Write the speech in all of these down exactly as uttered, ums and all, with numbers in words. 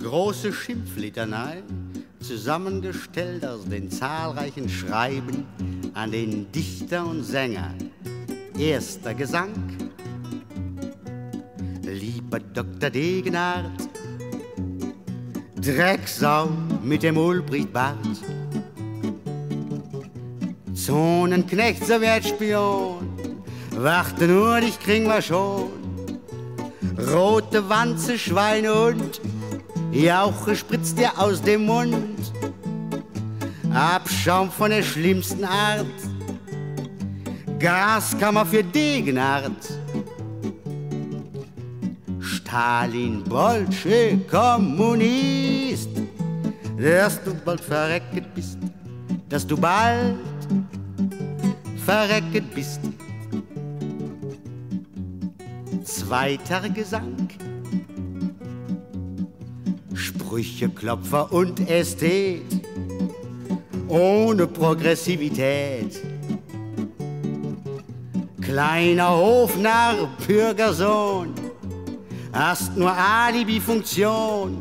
große Schimpflitanei, zusammengestellt aus den zahlreichen Schreiben an den Dichter und Sänger. Erster Gesang: Lieber Doktor Degenhardt, Drecksau mit dem Ulbrichtbart, Zonenknecht, Sowjetspion, warte nur, dich kriegen wir schon. Rote Wanze, Schweinehund, Jauche spritzt dir aus dem Mund. Abschaum von der schlimmsten Art, Gaskammer für Degenhardt. Stalin, Bolsche, Kommunist, dass du bald verrecket bist, dass du bald verrecket bist. Zweiter Gesang: Sprücheklopfer und Ästhet, ohne Progressivität. Kleiner Hofnarr, Bürgersohn, hast nur Alibi-Funktion.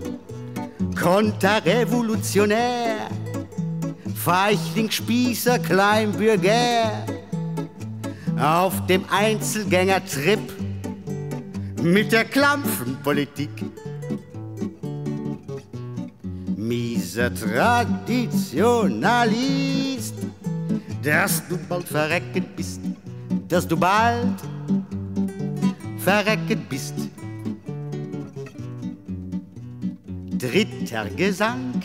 Konterrevolutionär, Feichling, Spießer, Kleinbürger, auf dem Einzelgängertrip mit der Klampfenpolitik. Mieser Traditionalist, dass du bald verrecket bist, dass du bald verrecket bist. Dritter Gesang: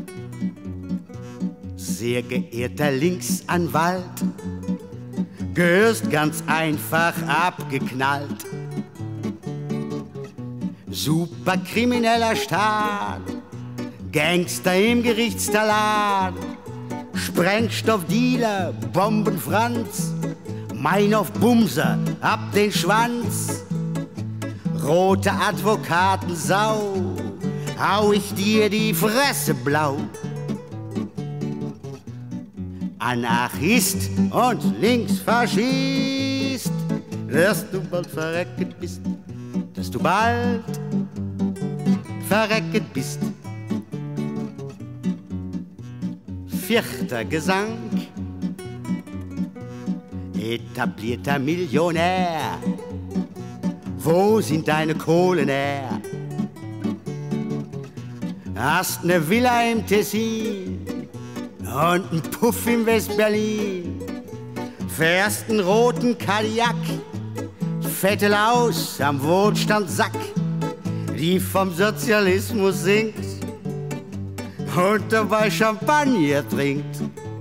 Sehr geehrter Linksanwalt, gehörst ganz einfach abgeknallt. Superkrimineller Staat, Gangster im Gerichtstalat, Sprengstoffdealer, Bombenfranz, Meinhof Bumser, ab den Schwanz. Rote Advokatensau, hau ich dir die Fresse blau. Anarchist und Linksfaschist, dass du bald verrecket bist, dass du bald verrecket bist. Vierter Gesang: Etablierter Millionär, wo sind deine Kohlen her? Hast ne Villa im Tessin und n Puff im West-Berlin, fährst n roten Cadillac, fette Laus am Wohlstandssack, die vom Sozialismus singt und dabei Champagner trinkt.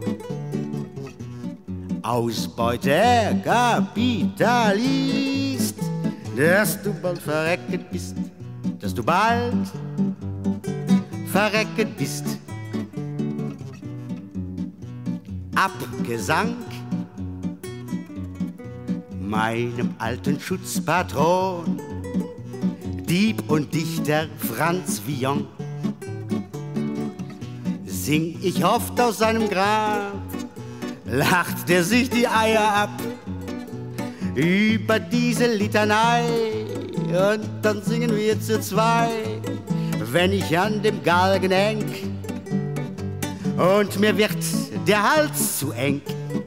Ausbeuter, Kapitalist, dass du bald verrecket bist, dass du bald verrecket bist. Abgesang: Meinem alten Schutzpatron, Dieb und Dichter Franz Villon, sing ich oft aus seinem Grab, lacht der sich die Eier ab über diese Litanei, und dann singen wir zu zwei, wenn ich an dem Galgen häng und mir wird der Hals zu eng.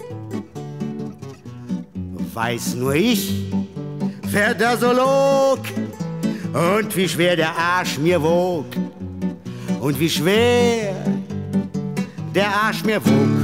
Weiß nur ich, wer da so log und wie schwer der Arsch mir wog und wie schwer der Arsch mir wog.